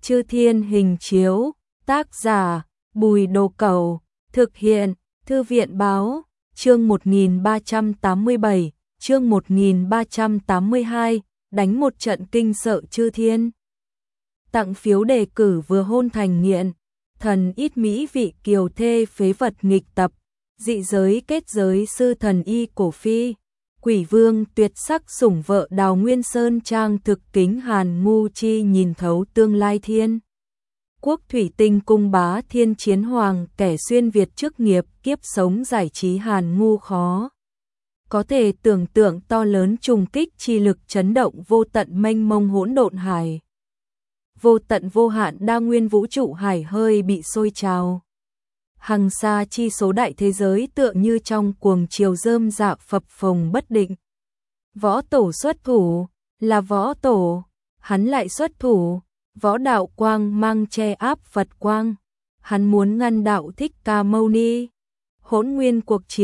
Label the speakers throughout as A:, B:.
A: Chư Thiên hình chiếu, tác giả, Bùi Đồ Cẩu, thực hiện, Thư viện báo, chương 1387, chương 1382, đánh một trận kinh sợ chư thiên. Tặng phiếu đề cử vừa hôn thành nghiện, thần ít mỹ vị kiều thê phế vật nghịch tập, dị giới kết giới sư thần y cổ phi. Quỷ vương tuyệt sắc sủng vợ Đào Nguyên Sơn trang thực kính Hàn Ngu Chi nhìn thấu tương lai thiên. Quốc thủy tinh cung bá thiên chiến hoàng kẻ xuyên Việt chức nghiệp kiếp sống giải trí Hàn Ngu khó. Có thể tưởng tượng to lớn trùng kích chi lực chấn động vô tận mênh mông hỗn độn hải. Vô tận vô hạn đa nguyên vũ trụ hải hơi bị sôi trào. Hằng xa chi số đại thế giới tựa như trong cuồng chiều rơm rạ phập phồng bất định. Võ tổ xuất thủ, là võ tổ, hắn lại xuất thủ, võ đạo quang mang che áp Phật quang, hắn muốn ngăn đạo Thích Ca Mâu Ni. Hỗn nguyên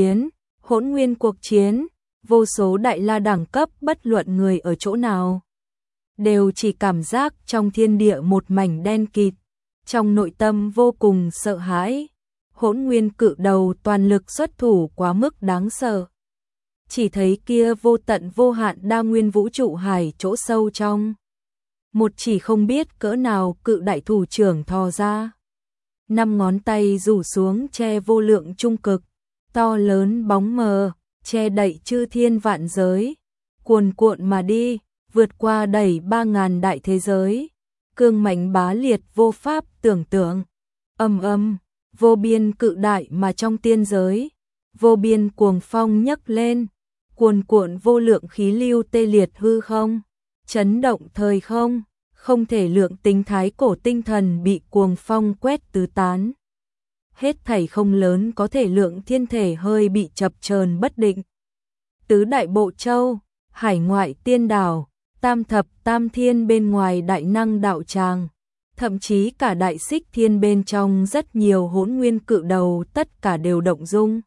A: cuộc chiến, vô số đại la đẳng cấp bất luận người ở chỗ nào. Đều chỉ cảm giác trong thiên địa một mảnh đen kịt, trong nội tâm vô cùng sợ hãi. Hỗn nguyên cự đầu toàn lực xuất thủ quá mức đáng sợ. Chỉ thấy kia vô tận vô hạn đa nguyên vũ trụ hải chỗ sâu trong. Một chỉ không biết cỡ nào cự đại thủ trưởng thò ra. 5 ngón tay rủ xuống che vô lượng trung cực, to lớn bóng mờ, che đậy chư thiên vạn giới. Cuồn cuộn mà đi, vượt qua đẩy 3000 đại thế giới. Cương mãnh bá liệt vô pháp tưởng tượng. Vô biên cự đại mà trong tiên giới, vô biên cuồng phong nhấc lên, cuồn cuộn vô lượng khí lưu tê liệt hư không, chấn động thời không, không thể lượng tính thái cổ tinh thần bị cuồng phong quét tứ tán. Hết thảy không lớn có thể lượng thiên thể hơi bị chập chờn bất định. Tứ đại bộ châu, hải ngoại tiên đảo, tam thập tam thiên bên ngoài đại năng đạo tràng. Thậm chí cả đại xích thiên bên trong rất nhiều hỗn nguyên cự đầu tất cả đều động dung.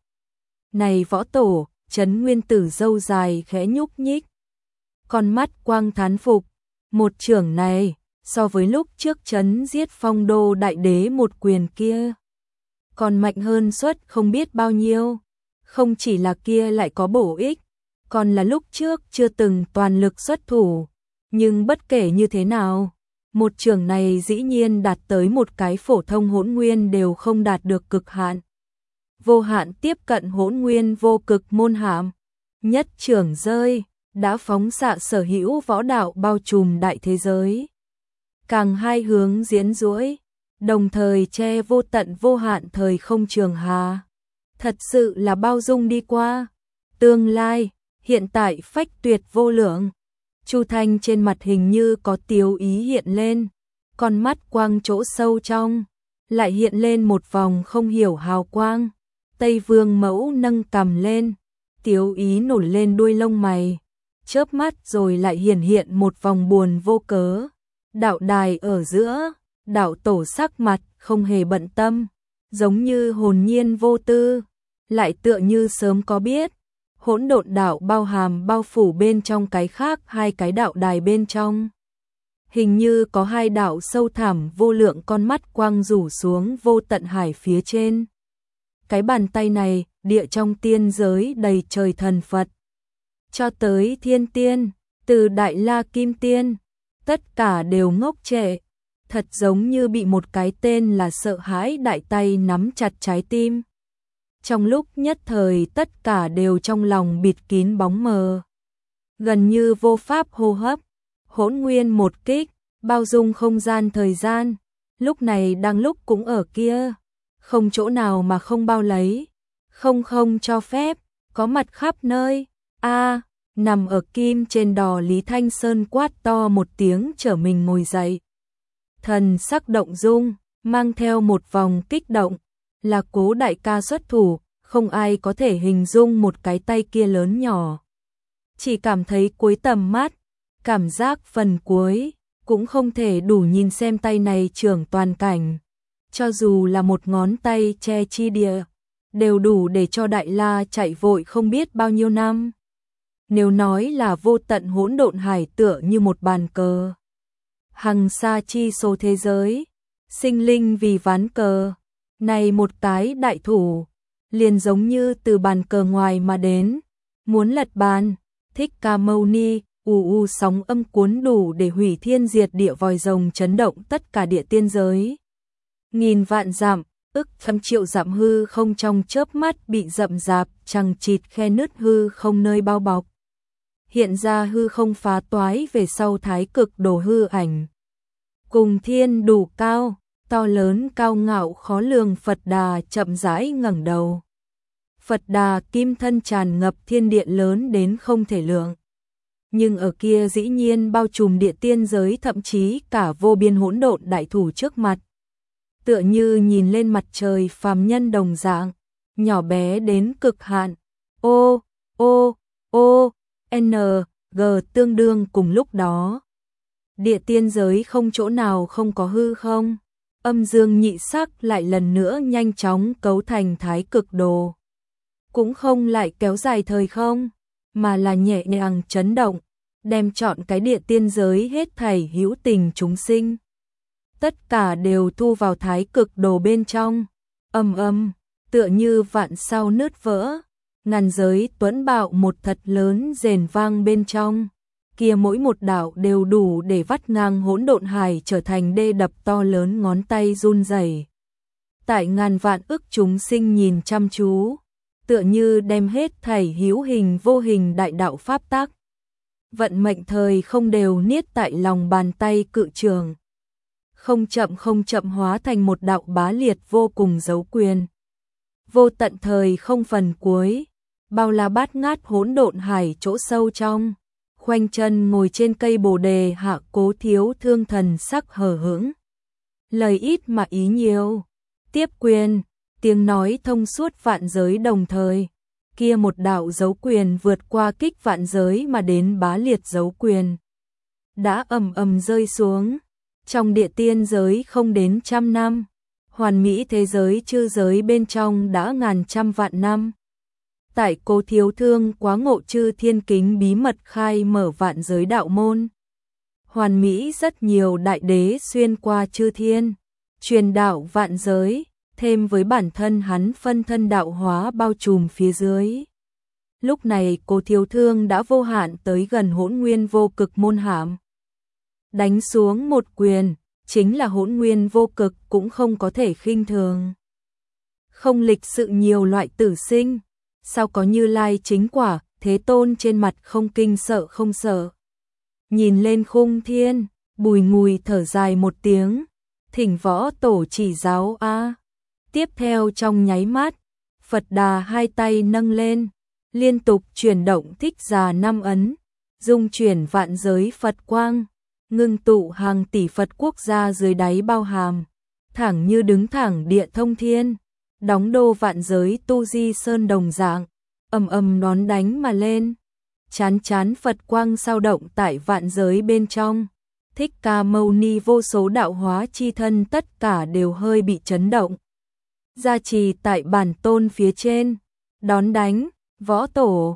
A: Này võ tổ, Trấn Nguyên Tử râu dài khẽ nhúc nhích. Con mắt quang thán phục, một trưởng này, so với lúc trước Trấn giết Phong Đô đại đế một quyền kia. Còn mạnh hơn suất không biết bao nhiêu, không chỉ là kia lại có bổ ích, còn là lúc trước chưa từng toàn lực xuất thủ. Nhưng bất kể như thế nào, một trường này dĩ nhiên đạt tới một cái phổ thông hỗn nguyên đều không đạt được cực hạn. Vô hạn tiếp cận hỗn nguyên vô cực môn hàm. Nhất trường rơi, đã phóng xạ sở hữu võ đạo bao trùm đại thế giới. Càng hai hướng diễn duỗi, đồng thời che vô tận vô hạn thời không trường hà. Thật sự là bao dung đi qua. Tương lai, hiện tại phách tuyệt vô lượng. Chu Thanh trên mặt hình như có tiếu ý hiện lên, con mắt quang chỗ sâu trong, lại hiện lên một vòng không hiểu hào quang. Tây Vương mẫu nâng cằm lên, tiếu ý nổi lên đuôi lông mày, chớp mắt rồi lại hiện một vòng buồn vô cớ. Đạo đài ở giữa, đạo tổ sắc mặt không hề bận tâm, giống như hồn nhiên vô tư, lại tựa như sớm có biết. Hỗn độn đạo bao hàm bao phủ bên trong cái khác hai cái đạo đài bên trong. Hình như có hai đạo sâu thẳm vô lượng con mắt quang rủ xuống vô tận hải phía trên. Cái bàn tay này, địa trong tiên giới đầy trời thần Phật. Cho tới thiên tiên, từ Đại La Kim Tiên, tất cả đều ngốc trệ. Thật giống như bị một cái tên là sợ hãi đại tay nắm chặt trái tim. Trong lúc nhất thời tất cả đều trong lòng bịt kín bóng mờ. Gần như vô pháp hô hấp, hỗn nguyên một kích, bao dung không gian thời gian, lúc này đang lúc cũng ở kia. Không chỗ nào mà không bao lấy, không cho phép, có mặt khắp nơi. Nằm ở kim trên đò Lý Thanh Sơn quát to một tiếng trở mình ngồi dậy. Thần sắc động dung, mang theo một vòng kích động. Là Cố đại ca xuất thủ, không ai có thể hình dung một cái tay kia lớn nhỏ. Chỉ cảm thấy cuối tầm mắt, cảm giác phần cuối, cũng không thể đủ nhìn xem tay này trưởng toàn cảnh. Cho dù là một ngón tay che chi địa, đều đủ để cho Đại La chạy vội không biết bao nhiêu năm. Nếu nói là vô tận hỗn độn hải tựa như một bàn cờ. hằng xa chi số thế giới, sinh linh vì ván cờ, này một cái đại thủ, liền giống như từ bàn cờ ngoài mà đến, muốn lật bàn. Thích Ca Mâu Ni, sóng âm cuốn đủ để hủy thiên diệt địa, vòi rồng chấn động tất cả địa tiên giới. Nghìn vạn dặm, ức trăm triệu dặm hư không trong chớp mắt bị rậm rạp chằng chịt khe nứt hư không nơi bao bọc. Hiện ra hư không phá toái về sau thái cực đồ hư ảnh. Cùng thiên đủ cao, to lớn cao ngạo khó lường Phật Đà chậm rãi ngẩng đầu. Phật Đà kim thân tràn ngập thiên địa lớn đến không thể lượng. Nhưng ở kia dĩ nhiên bao trùm địa tiên giới, thậm chí cả vô biên hỗn độn đại thủ trước mặt. Tựa như nhìn lên mặt trời phàm nhân đồng dạng, nhỏ bé đến cực hạn. N, G tương đương cùng lúc đó. Địa tiên giới không chỗ nào không có hư không. Âm dương nhị sắc lại lần nữa nhanh chóng cấu thành thái cực đồ. Cũng không lại kéo dài thời không, mà là nhẹ nhàng chấn động, đem trọn cái địa tiên giới hết thảy hữu tình chúng sinh. Tất cả đều thu vào thái cực đồ bên trong, tựa như vạn sao nứt vỡ, ngàn giới tuấn bạo một thật lớn rền vang bên trong. Kia mỗi một đạo đều đủ để vắt ngang hỗn độn hải, trở thành đê đập to lớn ngón tay run rẩy. Tại ngàn vạn ức chúng sinh nhìn chăm chú, tựa như đem hết thảy hữu hình vô hình đại đạo pháp tắc, vận mệnh thời không đều niết tại lòng bàn tay cự trường. Không chậm hóa thành một đạo bá liệt vô cùng dấu quyền. Vô tận thời không phần cuối, bao la bát ngát hỗn độn hải chỗ sâu trong. Khoanh chân ngồi trên cây bồ đề hạ Cố Thiếu Thương thần sắc hờ hững. Lời ít mà ý nhiều. Tiếp quyền, tiếng nói thông suốt vạn giới đồng thời. Kia một đạo dấu quyền vượt qua kích vạn giới mà đến bá liệt dấu quyền. Đã rơi xuống. Trong địa tiên giới không đến 100 năm. Hoàn mỹ thế giới chư giới bên trong đã ngàn trăm vạn năm. Tại Cố Thiếu Thương quá ngộ chư thiên kính bí mật khai mở vạn giới đạo môn. Hoàn mỹ rất nhiều đại đế xuyên qua chư thiên, truyền đạo vạn giới, thêm với bản thân hắn phân thân đạo hóa bao trùm phía dưới. Lúc này Cố Thiếu Thương đã vô hạn tới gần hỗn nguyên vô cực môn hàm. Đánh xuống một quyền, chính là hỗn nguyên vô cực cũng không có thể khinh thường. Không lịch sự nhiều loại tử sinh. Sao có Như Lai chính quả, Thế Tôn trên mặt không kinh sợ không sợ. Nhìn lên khung thiên, bùi ngùi thở dài một tiếng, thỉnh võ tổ chỉ giáo a. Tiếp theo trong nháy mắt, Phật Đà hai tay nâng lên, liên tục chuyển động thích già năm ấn, dung chuyển vạn giới Phật quang, ngưng tụ hàng tỷ Phật quốc gia dưới đáy bao hàm, thẳng như đứng thẳng địa thông thiên. Đóng đô vạn giới tu di sơn đồng dạng, đón đánh mà lên. Chán Phật quang sao động tại vạn giới bên trong. Thích Ca Mâu Ni vô số đạo hóa chi thân tất cả đều hơi bị chấn động. Gia trì tại bản tôn phía trên, đón đánh, võ tổ,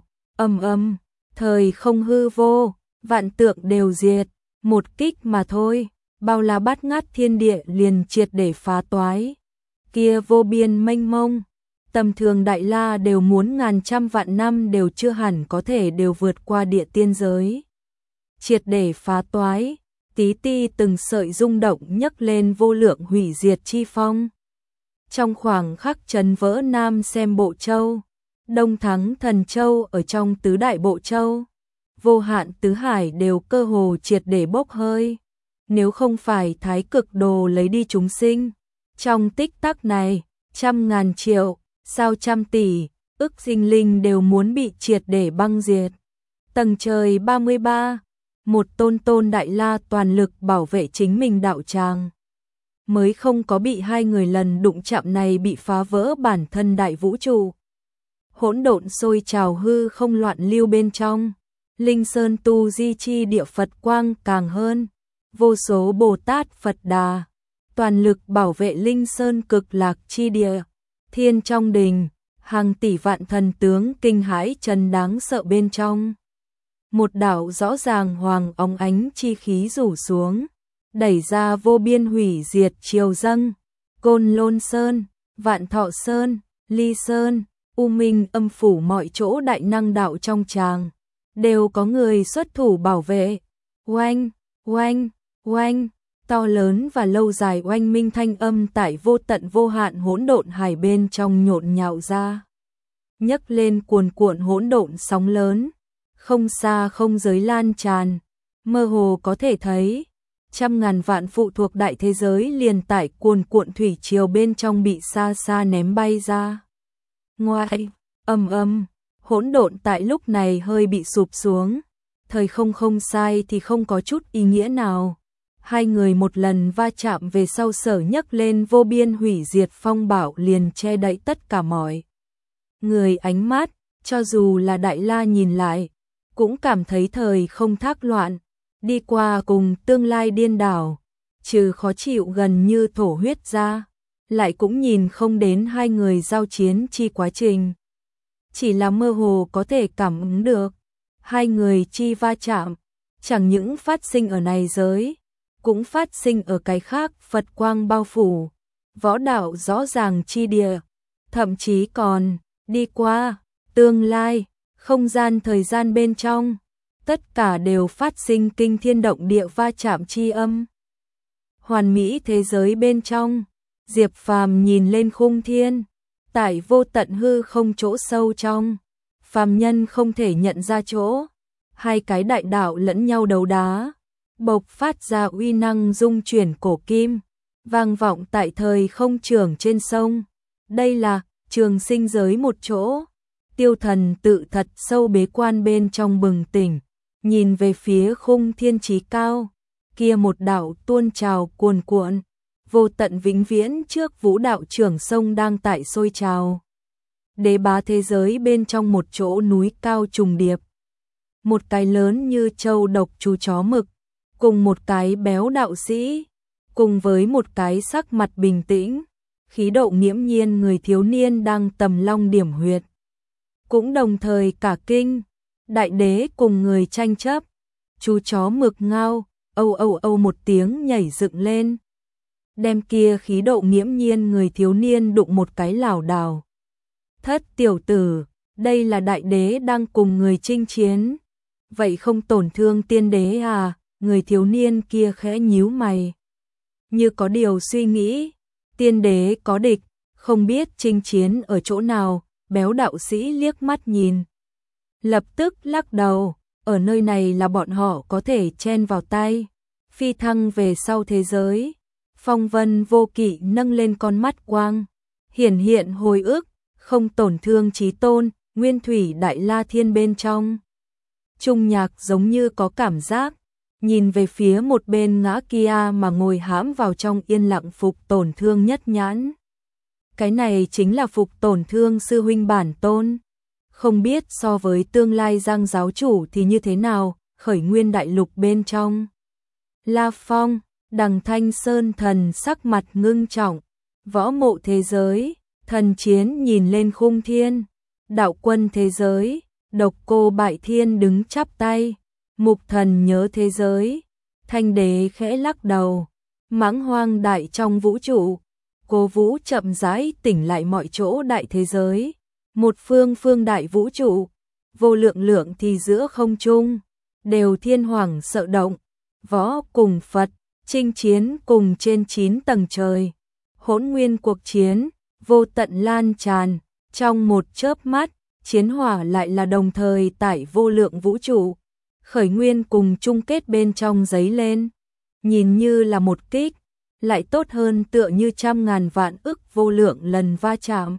A: thời không hư vô, vạn tượng đều diệt, một kích mà thôi, bao la bát ngát thiên địa liền triệt để phá toái. Kia vô biên mênh mông, tầm thường đại la đều muốn ngàn trăm vạn năm đều chưa hẳn có thể đều vượt qua địa tiên giới. Triệt để phá toái, tí ti từng sợi rung động nhấc lên vô lượng hủy diệt chi phong. Trong khoảng khắc chấn vỡ Nam Xem Bộ Châu, Đông thắng Thần Châu ở trong tứ đại Bộ Châu, vô hạn tứ hải đều cơ hồ triệt để bốc hơi. Nếu không phải thái cực đồ lấy đi chúng sinh, trong tích tắc này, trăm ngàn triệu, sao trăm tỷ, ức sinh linh đều muốn bị triệt để băng diệt. Tầng trời 33, một tôn đại la toàn lực bảo vệ chính mình đạo tràng. Mới không có bị hai người lần đụng chạm này bị phá vỡ bản thân đại vũ trụ. Hỗn độn sôi trào hư không loạn lưu bên trong. Linh Sơn tu di chi địa Phật quang càng hơn. Vô số Bồ Tát Phật Đà toàn lực bảo vệ Linh Sơn cực lạc chi địa. Thiên trong đình, hàng tỷ vạn thần tướng kinh hãi trần đáng sợ bên trong. Một đạo rõ ràng hoàng óng ánh chi khí rủ xuống, đẩy ra vô biên hủy diệt triều dâng, Côn Lôn Sơn, Vạn Thọ Sơn, Ly Sơn, U Minh Âm phủ mọi chỗ đại năng đạo trong tràng, đều có người xuất thủ bảo vệ. Oanh, oanh, oanh, to lớn và lâu dài oanh minh thanh âm tại vô tận vô hạn hỗn độn hải bên trong nhộn nhạo ra, nhấc lên cuồn cuộn hỗn độn sóng lớn, không xa không giới lan tràn, mơ hồ có thể thấy trăm ngàn vạn phụ thuộc đại thế giới liền tại cuồn cuộn thủy triều bên trong bị xa xa ném bay ra. Ngoài, hỗn độn tại lúc này hơi bị sụp xuống, thời không sai thì không có chút ý nghĩa nào. Hai người một lần va chạm về sau sở nhấc lên vô biên hủy diệt phong bạo liền che đậy tất cả mọi người ánh mắt, cho dù là Đại La nhìn lại, cũng cảm thấy thời không thác loạn, đi qua cùng tương lai điên đảo, trừ khó chịu gần như thổ huyết ra, lại cũng nhìn không đến hai người giao chiến chi quá trình. Chỉ là mơ hồ có thể cảm ứng được, hai người chi va chạm, chẳng những phát sinh ở này giới, cũng phát sinh ở cái khác Phật quang bao phủ, võ đạo rõ ràng chi địa, thậm chí còn đi qua, tương lai, không gian thời gian bên trong, tất cả đều phát sinh kinh thiên động địa va chạm chi âm. Hoàn mỹ thế giới bên trong, Diệp Phàm nhìn lên khung thiên, tại vô tận hư không chỗ sâu trong, phàm nhân không thể nhận ra chỗ, hai cái đại đạo lẫn nhau đấu đá, bộc phát ra uy năng dung chuyển cổ kim, vang vọng tại thời không trường trên sông. Đây là trường sinh giới một chỗ. Tiêu Thần tự thật sâu bế quan bên trong bừng tỉnh, nhìn về phía khung thiên chí cao, kia một đạo tuôn trào cuồn cuộn, vô tận vĩnh viễn trước vũ đạo trưởng sông đang tại sôi trào. Đế bá thế giới bên trong một chỗ núi cao trùng điệp, một cái lớn như châu độc chú chó mực, cùng một cái béo đạo sĩ, cùng với một cái sắc mặt bình tĩnh, khí độ nghiễm nhiên người thiếu niên đang tầm long điểm huyệt. Cũng đồng thời cả kinh, đại đế cùng người tranh chấp, chú chó mực ngao, âu một tiếng nhảy dựng lên. Đem kia khí độ nghiễm nhiên người thiếu niên đụng một cái lảo đảo. Thất tiểu tử, đây là đại đế đang cùng người chinh chiến. Vậy không tổn thương tiên đế à? Người thiếu niên kia khẽ nhíu mày, như có điều suy nghĩ. Tiên đế có địch, không biết chinh chiến ở chỗ nào. Béo đạo sĩ liếc mắt nhìn, lập tức lắc đầu, ở nơi này là bọn họ có thể chen vào tay, phi thăng về sau thế giới. Phong Vân Vô Kỵ nâng lên con mắt quang, hiển hiện hồi ức, không tổn thương chí tôn, Nguyên Thủy Đại La Thiên bên trong. Trung Nhạc giống như có cảm giác, nhìn về phía một bên ngã kia mà ngồi hãm vào trong yên lặng Phục Tổn Thương Nhất Nhãn. Cái này chính là Phục Tổn Thương sư huynh bản tôn. Không biết so với tương lai Giang giáo chủ thì như thế nào, Khởi Nguyên đại lục bên trong. La Phong, Đằng Thanh Sơn thần sắc mặt ngưng trọng, võ mộ thế giới, thần chiến nhìn lên khung thiên, đạo quân thế giới, Độc Cô Bại Thiên đứng chắp tay, Mục Thần nhớ thế giới, Thanh đế khẽ lắc đầu, mãng hoang đại trong vũ trụ. Cố Vũ chậm rãi tỉnh lại mọi chỗ đại thế giới, một phương đại vũ trụ, vô lượng lượng thì giữa không trung, đều thiên hoàng sợ động, võ cùng Phật, chinh chiến cùng trên 9 tầng trời, hỗn nguyên cuộc chiến, vô tận lan tràn, trong một chớp mắt, chiến hỏa lại là đồng thời tại vô lượng vũ trụ, khởi nguyên cùng chung kết bên trong giấy lên, nhìn như là một kích, lại tốt hơn tựa như trăm ngàn vạn ức vô lượng lần va chạm.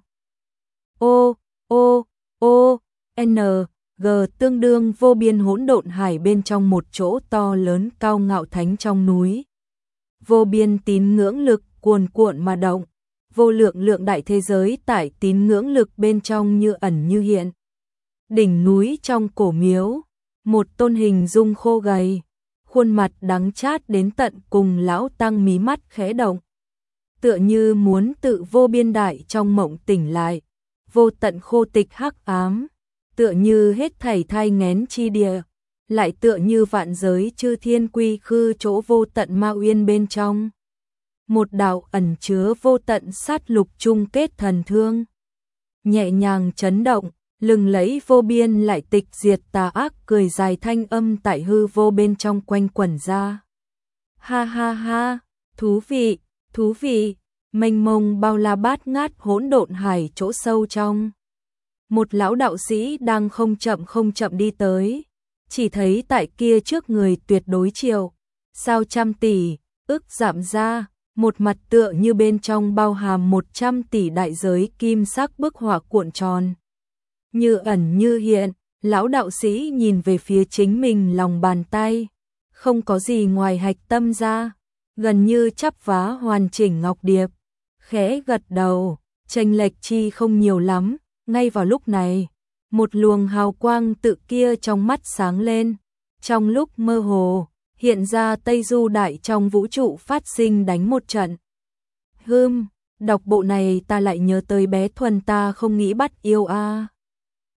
A: N, G tương đương vô biên hỗn độn hải bên trong một chỗ to lớn cao ngạo thánh trong núi. Vô biên tín ngưỡng lực cuồn cuộn mà động, vô lượng lượng đại thế giới tại tín ngưỡng lực bên trong như ẩn như hiện. Đỉnh núi trong cổ miếu, một tôn hình dung khô gầy, khuôn mặt đắng chát đến tận cùng lão tăng mí mắt khẽ động, tựa như muốn tự vô biên đại trong mộng tỉnh lại, vô tận khô tịch hắc ám, tựa như hết thảy thai nghén chi địa, lại tựa như vạn giới chư thiên quy khư chỗ vô tận ma uyên bên trong. Một đạo ẩn chứa vô tận sát lục chung kết thần thương. Nhẹ nhàng chấn động, lừng lẫy vô biên lại tịch diệt tà ác cười dài thanh âm tại hư vô bên trong quanh quẩn ra. Ha ha ha, thú vị, mênh mông bao la bát ngát hỗn độn hải chỗ sâu trong. Một lão đạo sĩ đang không chậm đi tới, chỉ thấy tại kia trước người tuyệt đối triệu, sao trăm tỷ, ức giảm ra, một mặt tựa như bên trong bao hàm 100 tỷ đại giới kim sắc bức họa cuộn tròn. Như ẩn như hiện, lão đạo sĩ nhìn về phía chính mình lòng bàn tay, không có gì ngoài hạch tâm ra, gần như chắp vá hoàn chỉnh ngọc điệp, khẽ gật đầu, chênh lệch chi không nhiều lắm. Ngay vào lúc này, một luồng hào quang tự kia trong mắt sáng lên, trong lúc mơ hồ, hiện ra Tây Du Đại trong vũ trụ phát sinh đánh một trận. Đọc bộ này ta lại nhớ tới bé Thuần ta không nghĩ bắt yêu a.